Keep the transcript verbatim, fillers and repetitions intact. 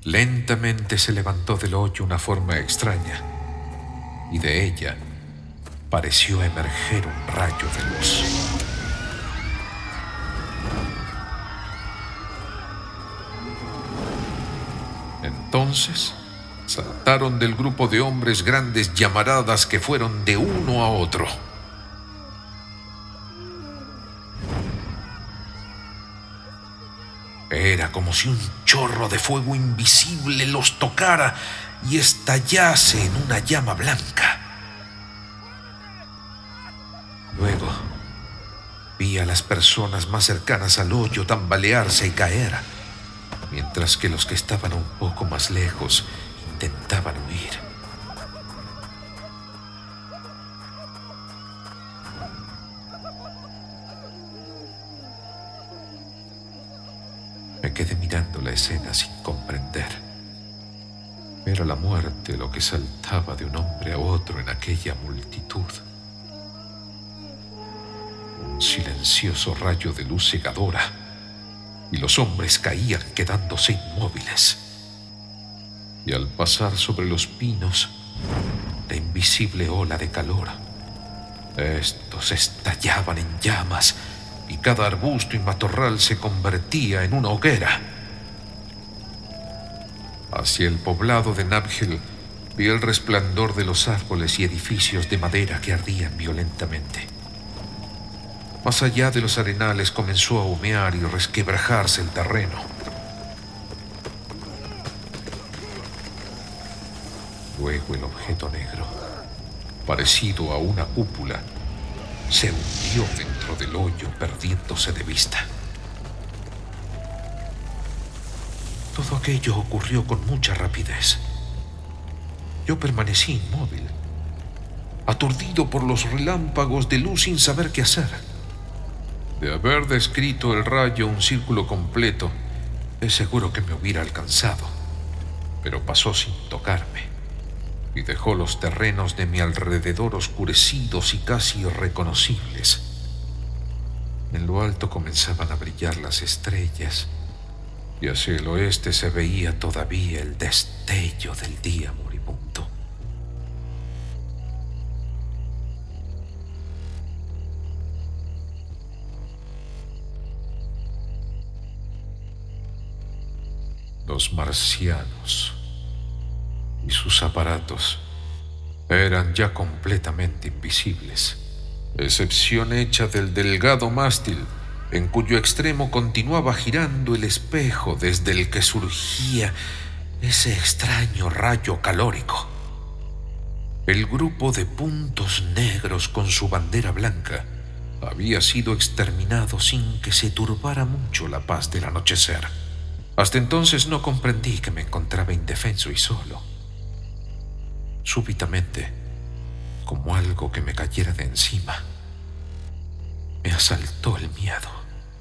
Lentamente se levantó del hoyo una forma extraña, y de ella pareció emerger un rayo de luz. Entonces saltaron del grupo de hombres grandes llamaradas que fueron de uno a otro. Era como si un chorro de fuego invisible los tocara y estallase en una llama blanca. Luego vi a las personas más cercanas al hoyo tambalearse y caer, mientras que los que estaban un poco más lejos intentaban huir. Me quedé mirando la escena sin comprender. Era la muerte lo que saltaba de un hombre a otro en aquella multitud. Un silencioso rayo de luz cegadora, y los hombres caían quedándose inmóviles. Y al pasar sobre los pinos, la invisible ola de calor, estos estallaban en llamas y cada arbusto y matorral se convertía en una hoguera. Hacia el poblado de Nabgel vi el resplandor de los árboles y edificios de madera que ardían violentamente. Más allá de los arenales comenzó a humear y resquebrajarse el terreno. Luego el objeto negro, parecido a una cúpula, se hundió dentro del hoyo, perdiéndose de vista. Todo aquello ocurrió con mucha rapidez. Yo permanecí inmóvil, aturdido por los relámpagos de luz sin saber qué hacer. De haber descrito el rayo un círculo completo, es seguro que me hubiera alcanzado, pero pasó sin tocarme y dejó los terrenos de mi alrededor oscurecidos y casi irreconocibles. En lo alto comenzaban a brillar las estrellas y hacia el oeste se veía todavía el destello del día moribundo. Los marcianos y sus aparatos eran ya completamente invisibles, excepción hecha del delgado mástil en cuyo extremo continuaba girando el espejo desde el que surgía ese extraño rayo calórico. El grupo de puntos negros con su bandera blanca había sido exterminado sin que se turbara mucho la paz del anochecer. Hasta entonces no comprendí que me encontraba indefenso y solo. Súbitamente, como algo que me cayera de encima, me asaltó el miedo.